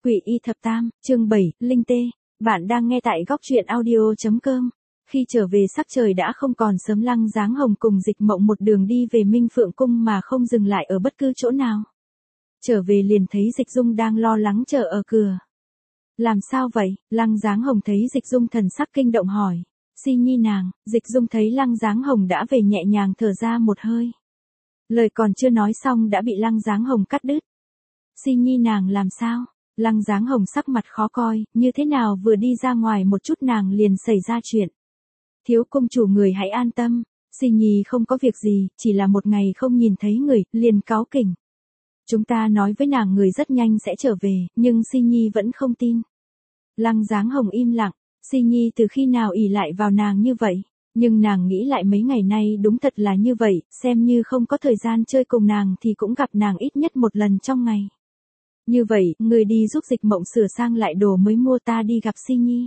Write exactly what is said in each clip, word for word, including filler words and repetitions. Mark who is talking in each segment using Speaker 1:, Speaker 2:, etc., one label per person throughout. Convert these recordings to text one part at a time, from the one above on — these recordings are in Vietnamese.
Speaker 1: Quỷ y thập tam, chương bảy, Linh tê. Bạn đang nghe tại góc truyện audio.com. Khi trở về sắc trời đã không còn sớm, Lăng Dáng Hồng cùng Dịch Mộng một đường đi về Minh Phượng Cung mà không dừng lại ở bất cứ chỗ nào. Trở về liền thấy Dịch Dung đang lo lắng chờ ở cửa. Làm sao vậy? Lăng Dáng Hồng thấy Dịch Dung thần sắc kinh động hỏi. Si Nhi nàng. Dịch Dung thấy Lăng Dáng Hồng đã về nhẹ nhàng thở ra một hơi. Lời còn chưa nói xong đã bị Lăng Dáng Hồng cắt đứt. Si Nhi nàng làm sao? Lăng Dáng Hồng sắc mặt khó coi, như thế nào vừa đi ra ngoài một chút nàng liền xảy ra chuyện. Thiếu công chủ người hãy an tâm, Si Nhi không có việc gì, chỉ là một ngày không nhìn thấy người, liền cáu kỉnh. Chúng ta nói với nàng người rất nhanh sẽ trở về, nhưng Si Nhi vẫn không tin. Lăng Dáng Hồng im lặng, Si Nhi từ khi nào ỷ lại vào nàng như vậy, nhưng nàng nghĩ lại mấy ngày nay đúng thật là như vậy, xem như không có thời gian chơi cùng nàng thì cũng gặp nàng ít nhất một lần trong ngày. Như vậy, người đi giúp Dịch Mộng sửa sang lại đồ mới mua, ta đi gặp Si Nhi.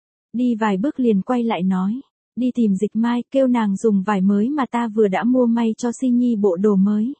Speaker 1: Đi vài bước liền quay lại nói, đi tìm Dịch Mai, kêu nàng dùng vải mới mà ta vừa đã mua may cho Si Nhi bộ đồ mới.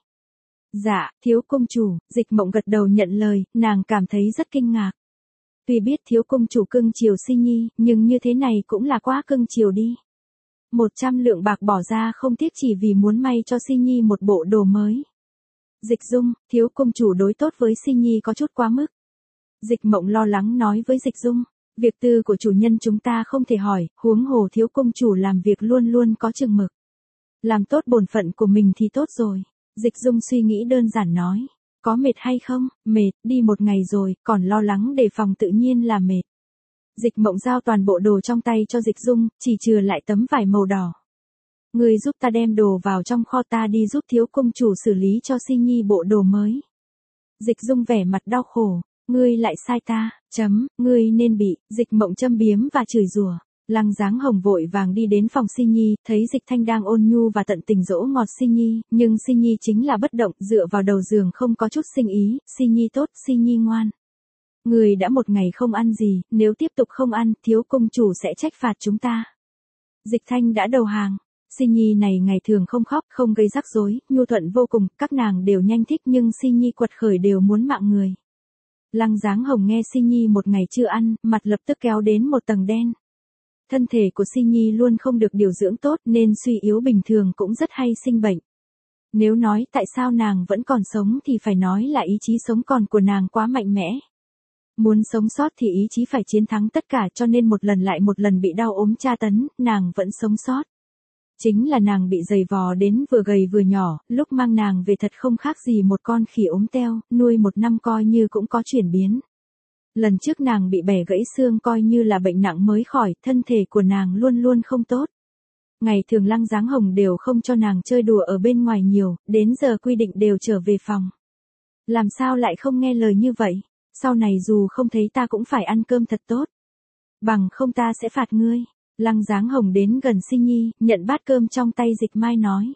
Speaker 1: Dạ, thiếu công chủ. Dịch Mộng gật đầu nhận lời, nàng cảm thấy rất kinh ngạc. Tuy biết thiếu công chủ cưng chiều Si Nhi, nhưng như thế này cũng là quá cưng chiều đi. Một trăm lượng bạc bỏ ra không tiếc chỉ vì muốn may cho Si Nhi một bộ đồ mới. Dịch Dung, thiếu công chủ đối tốt với Si Nhi có chút quá mức. Dịch Mộng lo lắng nói với Dịch Dung, việc tư của chủ nhân chúng ta không thể hỏi, huống hồ thiếu công chủ làm việc luôn luôn có chừng mực. Làm tốt bổn phận của mình thì tốt rồi. Dịch Dung suy nghĩ đơn giản nói, có mệt hay không? Mệt, đi một ngày rồi, còn lo lắng đề phòng tự nhiên là mệt. Dịch Mộng giao toàn bộ đồ trong tay cho Dịch Dung, chỉ chừa lại tấm vải màu đỏ. Người giúp ta đem đồ vào trong kho, ta đi giúp thiếu công chủ xử lý cho Si Nhi bộ đồ mới. Dịch Dung vẻ mặt đau khổ, ngươi lại sai ta, chấm, ngươi nên bị. Dịch Mộng châm biếm và chửi rủa. Lăng Dáng Hồng vội vàng đi đến phòng Si Nhi, thấy Dịch Thanh đang ôn nhu và tận tình dỗ ngọt Si Nhi, nhưng Si Nhi chính là bất động, dựa vào đầu giường không có chút sinh ý. Si Nhi tốt, Si Nhi ngoan. Người đã một ngày không ăn gì, nếu tiếp tục không ăn, thiếu công chủ sẽ trách phạt chúng ta. Dịch Thanh đã đầu hàng. Si Nhi này ngày thường không khóc, không gây rắc rối, nhu thuận vô cùng, các nàng đều nhanh thích, nhưng Si Nhi quật khởi đều muốn mạng người. Lăng Dáng Hồng nghe Si Nhi một ngày chưa ăn, mặt lập tức kéo đến một tầng đen. Thân thể của Si Nhi luôn không được điều dưỡng tốt nên suy yếu, bình thường cũng rất hay sinh bệnh. Nếu nói tại sao nàng vẫn còn sống thì phải nói là ý chí sống còn của nàng quá mạnh mẽ. Muốn sống sót thì ý chí phải chiến thắng tất cả, cho nên một lần lại một lần bị đau ốm tra tấn, nàng vẫn sống sót. Chính là nàng bị giày vò đến vừa gầy vừa nhỏ, lúc mang nàng về thật không khác gì một con khỉ ốm teo, nuôi một năm coi như cũng có chuyển biến. Lần trước nàng bị bẻ gãy xương coi như là bệnh nặng mới khỏi, thân thể của nàng luôn luôn không tốt. Ngày thường Lăng Dáng Hồng đều không cho nàng chơi đùa ở bên ngoài nhiều, đến giờ quy định đều trở về phòng. Làm sao lại không nghe lời như vậy? Sau này dù không thấy ta cũng phải ăn cơm thật tốt. Bằng không ta sẽ phạt ngươi. Lăng Dáng Hồng đến gần Si Nhi, nhận bát cơm trong tay Dịch Mai nói.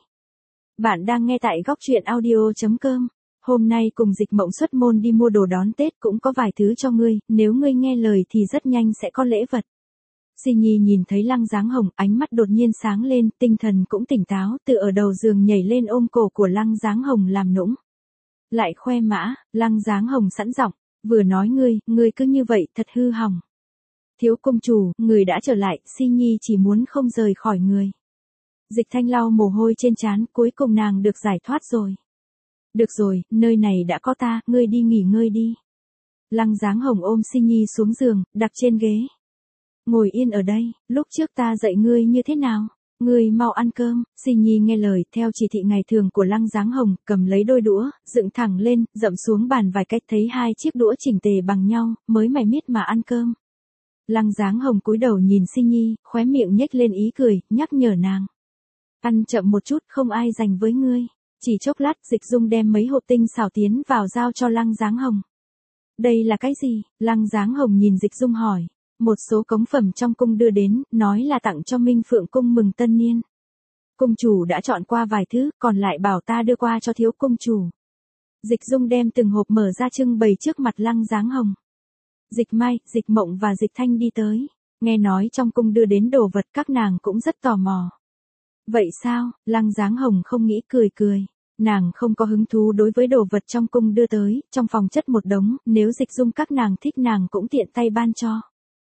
Speaker 1: Bạn đang nghe tại góc truyện audio.com. Hôm nay cùng Dịch Mộng xuất môn đi mua đồ đón Tết, cũng có vài thứ cho ngươi, nếu ngươi nghe lời thì rất nhanh sẽ có lễ vật. Si Nhi nhìn thấy Lăng Dáng Hồng, ánh mắt đột nhiên sáng lên, tinh thần cũng tỉnh táo, từ ở đầu giường nhảy lên ôm cổ của Lăng Dáng Hồng làm nũng. Lại khoe mã. Lăng Dáng Hồng sẵn giọng, vừa nói ngươi, ngươi cứ như vậy thật hư hỏng. Thiếu công chủ, người đã trở lại, Si Nhi chỉ muốn không rời khỏi người. Dịch Thanh lau mồ hôi trên trán, cuối cùng nàng được giải thoát rồi. Được rồi, nơi này đã có ta, ngươi đi nghỉ ngơi đi. Lăng Dáng Hồng ôm Si Nhi xuống giường, đặt trên ghế. Ngồi yên ở đây, lúc trước ta dạy ngươi như thế nào? Ngươi mau ăn cơm. Si Nhi nghe lời, theo chỉ thị ngày thường của Lăng Dáng Hồng, cầm lấy đôi đũa, dựng thẳng lên, dậm xuống bàn vài cách, thấy hai chiếc đũa chỉnh tề bằng nhau, mới mải miết mà ăn cơm. Lăng Dáng Hồng cúi đầu nhìn Si Nhi, khóe miệng nhếch lên ý cười, nhắc nhở nàng. Ăn chậm một chút, không ai giành với ngươi. Chỉ chốc lát, Dịch Dung đem mấy hộp tinh xảo tiến vào giao cho Lăng Dáng Hồng. Đây là cái gì? Lăng Dáng Hồng nhìn Dịch Dung hỏi. Một số cống phẩm trong cung đưa đến, nói là tặng cho Minh Phượng Cung mừng tân niên. Cung chủ đã chọn qua vài thứ, còn lại bảo ta đưa qua cho thiếu công chủ. Dịch Dung đem từng hộp mở ra trưng bày trước mặt Lăng Dáng Hồng. Dịch Mai, Dịch Mộng và Dịch Thanh đi tới. Nghe nói trong cung đưa đến đồ vật, các nàng cũng rất tò mò. Vậy sao? Lăng Dáng Hồng không nghĩ, cười cười. Nàng không có hứng thú đối với đồ vật trong cung đưa tới, trong phòng chất một đống, nếu Dịch Dung các nàng thích nàng cũng tiện tay ban cho.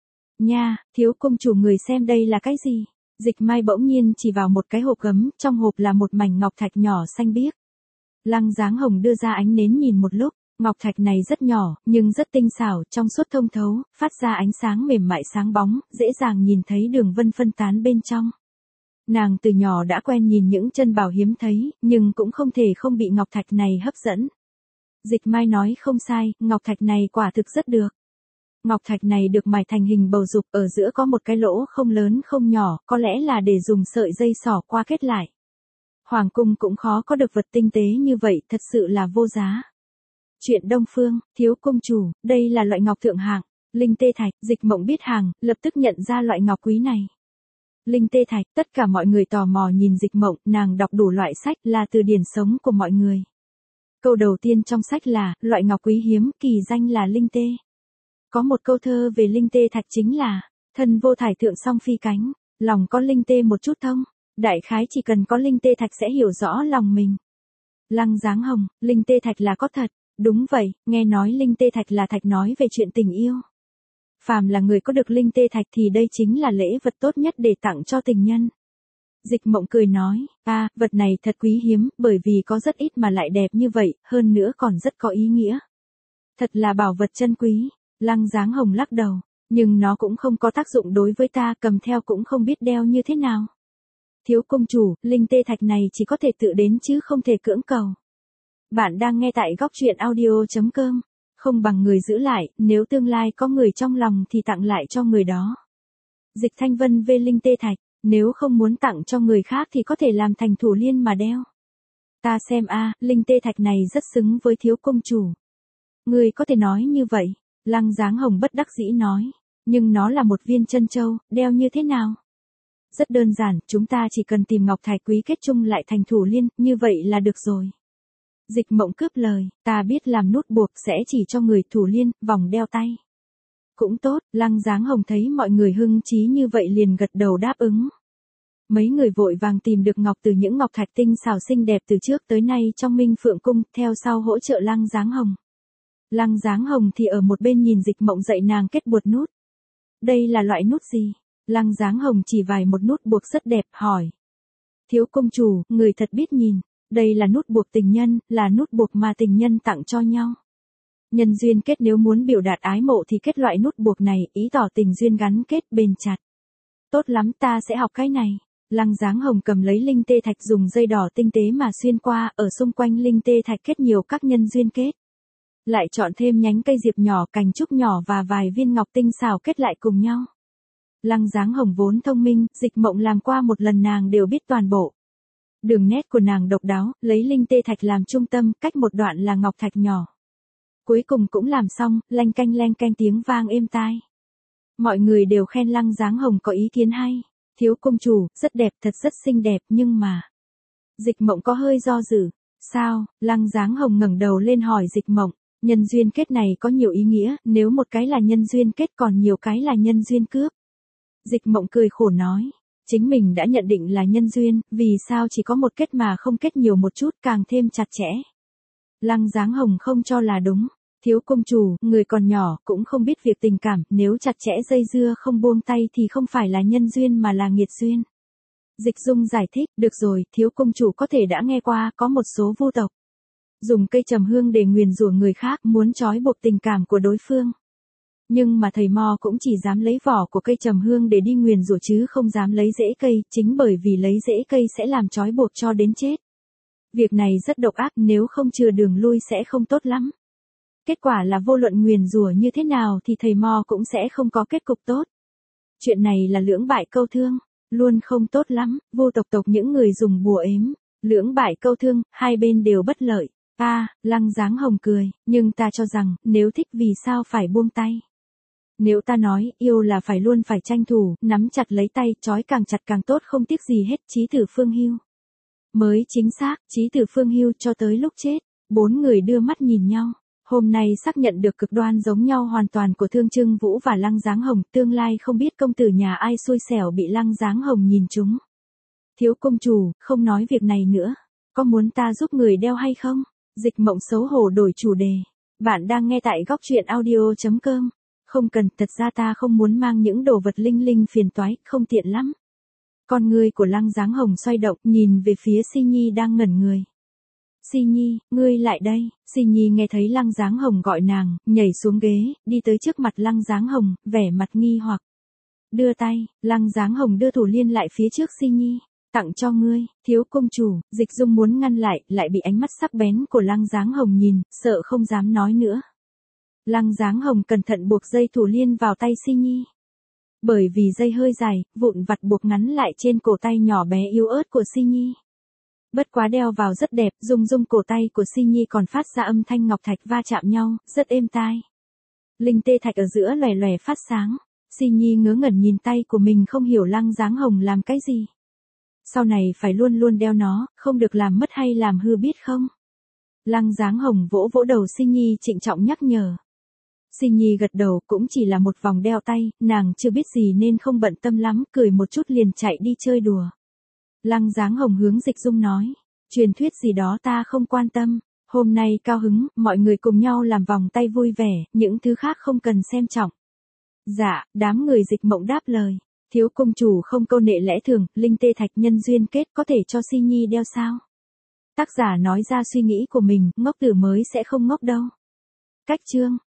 Speaker 1: Nha, thiếu công chủ người xem đây là cái gì? Dịch Mai bỗng nhiên chỉ vào một cái hộp gấm, trong hộp là một mảnh ngọc thạch nhỏ xanh biếc. Lăng Dáng Hồng đưa ra ánh nến nhìn một lúc, ngọc thạch này rất nhỏ, nhưng rất tinh xảo, trong suốt thông thấu, phát ra ánh sáng mềm mại sáng bóng, dễ dàng nhìn thấy đường vân phân tán bên trong. Nàng từ nhỏ đã quen nhìn những chân bảo hiếm thấy, nhưng cũng không thể không bị ngọc thạch này hấp dẫn. Dịch Mai nói không sai, ngọc thạch này quả thực rất được. Ngọc thạch này được mài thành hình bầu dục, ở giữa có một cái lỗ không lớn không nhỏ, có lẽ là để dùng sợi dây xỏ qua kết lại. Hoàng cung cũng khó có được vật tinh tế như vậy, thật sự là vô giá. Chuyện Đông Phương, thiếu công chủ, đây là loại ngọc thượng hạng, linh tê thạch. Dịch Mộng biết hàng, lập tức nhận ra loại ngọc quý này. Linh tê thạch, tất cả mọi người tò mò nhìn Dịch Mộng, nàng đọc đủ loại sách là từ điển sống của mọi người. Câu đầu tiên trong sách là, loại ngọc quý hiếm, kỳ danh là linh tê. Có một câu thơ về linh tê thạch chính là, thân vô thải thượng song phi cánh, lòng có linh tê một chút thông, đại khái chỉ cần có linh tê thạch sẽ hiểu rõ lòng mình. Lăng Dáng Hồng, linh tê thạch là có thật, đúng vậy, nghe nói linh tê thạch là thạch nói về chuyện tình yêu. Phàm là người có được linh tê thạch thì đây chính là lễ vật tốt nhất để tặng cho tình nhân. Dịch Mộng cười nói, à, vật này thật quý hiếm, bởi vì có rất ít mà lại đẹp như vậy, hơn nữa còn rất có ý nghĩa. Thật là bảo vật chân quý. Lăng Dáng Hồng lắc đầu, nhưng nó cũng không có tác dụng đối với ta, cầm theo cũng không biết đeo như thế nào. Thiếu công chủ, linh tê thạch này chỉ có thể tự đến chứ không thể cưỡng cầu. Bạn đang nghe tại góc truyện audio chấm com, không bằng người giữ lại, nếu tương lai có người trong lòng thì tặng lại cho người đó. Dịch Thanh Vân về linh tê thạch, nếu không muốn tặng cho người khác thì có thể làm thành thủ liên mà đeo. Ta xem a, linh tê thạch này rất xứng với thiếu công chủ. Người có thể nói như vậy. Lăng Dáng Hồng bất đắc dĩ nói, nhưng nó là một viên chân châu, đeo như thế nào? Rất đơn giản, chúng ta chỉ cần tìm ngọc thạch quý kết chung lại thành thủ liên, như vậy là được rồi. Dịch Mộng cướp lời, ta biết làm nút buộc sẽ chỉ cho người thủ liên, vòng đeo tay. Cũng tốt, Lăng Dáng Hồng thấy mọi người hưng trí như vậy liền gật đầu đáp ứng. Mấy người vội vàng tìm được ngọc từ những ngọc thạch tinh xảo xinh đẹp từ trước tới nay trong Minh Phượng Cung, theo sau hỗ trợ Lăng Dáng Hồng. Lăng Dáng Hồng thì ở một bên nhìn Dịch Mộng dạy nàng kết buộc nút. Đây là loại nút gì? Lăng Dáng Hồng chỉ vài một nút buộc rất đẹp, hỏi. Thiếu công chủ, người thật biết nhìn, đây là nút buộc tình nhân, là nút buộc mà tình nhân tặng cho nhau. Nhân duyên kết nếu muốn biểu đạt ái mộ thì kết loại nút buộc này, ý tỏ tình duyên gắn kết bền chặt. Tốt lắm, ta sẽ học cái này. Lăng Dáng Hồng cầm lấy linh tê thạch dùng dây đỏ tinh tế mà xuyên qua, ở xung quanh linh tê thạch kết nhiều các nhân duyên kết. Lại chọn thêm nhánh cây diệp nhỏ, cành trúc nhỏ và vài viên ngọc tinh xảo kết lại cùng nhau. Lăng Dáng Hồng vốn thông minh, Dịch Mộng làm qua một lần nàng đều biết toàn bộ. Đường nét của nàng độc đáo, lấy linh tê thạch làm trung tâm, cách một đoạn là ngọc thạch nhỏ. Cuối cùng cũng làm xong, lanh canh lanh canh tiếng vang êm tai. Mọi người đều khen Lăng Dáng Hồng có ý kiến hay. Thiếu công chủ, rất đẹp, thật rất xinh đẹp, nhưng mà... Dịch Mộng có hơi do dự. Sao? Lăng Dáng Hồng ngẩng đầu lên hỏi Dịch Mộng. Nhân duyên kết này có nhiều ý nghĩa, nếu một cái là nhân duyên kết còn nhiều cái là nhân duyên cướp. Dịch Mộng cười khổ nói, chính mình đã nhận định là nhân duyên, vì sao chỉ có một kết mà không kết nhiều một chút, càng thêm chặt chẽ. Lăng Dáng Hồng không cho là đúng. Thiếu công chủ, người còn nhỏ, cũng không biết việc tình cảm, nếu chặt chẽ dây dưa không buông tay thì không phải là nhân duyên mà là nghiệt duyên. Dịch Dung giải thích, được rồi, thiếu công chủ có thể đã nghe qua, có một số vu tộc dùng cây trầm hương để nguyền rủa người khác, muốn trói buộc tình cảm của đối phương. Nhưng mà thầy Mo cũng chỉ dám lấy vỏ của cây trầm hương để đi nguyền rủa chứ không dám lấy rễ cây, chính bởi vì lấy rễ cây sẽ làm trói buộc cho đến chết. Việc này rất độc ác, nếu không chừa đường lui sẽ không tốt lắm. Kết quả là vô luận nguyền rủa như thế nào thì thầy Mo cũng sẽ không có kết cục tốt. Chuyện này là lưỡng bại câu thương, luôn không tốt lắm, vô tộc tộc những người dùng bùa ếm, lưỡng bại câu thương, hai bên đều bất lợi. À, Lăng Dáng Hồng cười, nhưng ta cho rằng, nếu thích vì sao phải buông tay. Nếu ta nói, yêu là phải luôn phải tranh thủ, nắm chặt lấy tay, trói càng chặt càng tốt không tiếc gì hết, Chí Tử Phương Hưu. Mới chính xác, Chí Tử Phương Hưu cho tới lúc chết, bốn người đưa mắt nhìn nhau. Hôm nay xác nhận được cực đoan giống nhau hoàn toàn của Thương Trưng Vũ và Lăng Dáng Hồng, tương lai không biết công tử nhà ai xui xẻo bị Lăng Dáng Hồng nhìn trúng. Thiếu công chủ, không nói việc này nữa. Có muốn ta giúp người đeo hay không? Dịch Mộng xấu hổ đổi chủ đề. Bạn đang nghe tại góc truyện audio.com. Không cần, thật ra ta không muốn mang những đồ vật linh linh phiền toái, không tiện lắm. Con ngươi của Lăng Dáng Hồng xoay động, nhìn về phía Si Nhi đang ngẩn người. Si Nhi, ngươi lại đây. Si Nhi nghe thấy Lăng Dáng Hồng gọi nàng, nhảy xuống ghế, đi tới trước mặt Lăng Dáng Hồng, vẻ mặt nghi hoặc. Đưa tay, Lăng Dáng Hồng đưa thủ liên lại phía trước Si Nhi. Tặng cho ngươi, thiếu công chủ. Dịch Dung muốn ngăn lại, lại bị ánh mắt sắc bén của Lăng Dáng Hồng nhìn, sợ không dám nói nữa. Lăng Dáng Hồng cẩn thận buộc dây thủ liên vào tay Si Nhi. Bởi vì dây hơi dài, vụn vặt buộc ngắn lại trên cổ tay nhỏ bé yếu ớt của Si Nhi. Bất quá đeo vào rất đẹp, rung rung cổ tay của Si Nhi còn phát ra âm thanh ngọc thạch va chạm nhau, rất êm tai. Linh tê thạch ở giữa lòe lòe phát sáng. Si Nhi ngớ ngẩn nhìn tay của mình, không hiểu Lăng Dáng Hồng làm cái gì. Sau này phải luôn luôn đeo nó, không được làm mất hay làm hư biết không? Lăng Dáng Hồng vỗ vỗ đầu Si Nhi trịnh trọng nhắc nhở. Si Nhi gật đầu, cũng chỉ là một vòng đeo tay, nàng chưa biết gì nên không bận tâm lắm, cười một chút liền chạy đi chơi đùa. Lăng Dáng Hồng hướng Dịch Dung nói, truyền thuyết gì đó ta không quan tâm, hôm nay cao hứng, mọi người cùng nhau làm vòng tay vui vẻ, những thứ khác không cần xem trọng. Dạ, đám người Dịch Mộng đáp lời, thiếu công chủ không câu nệ lẽ thường, linh tê thạch nhân duyên kết có thể cho Si Nhi đeo sao? Tác giả nói ra suy nghĩ của mình, ngốc tử mới sẽ không ngốc đâu. Cách chương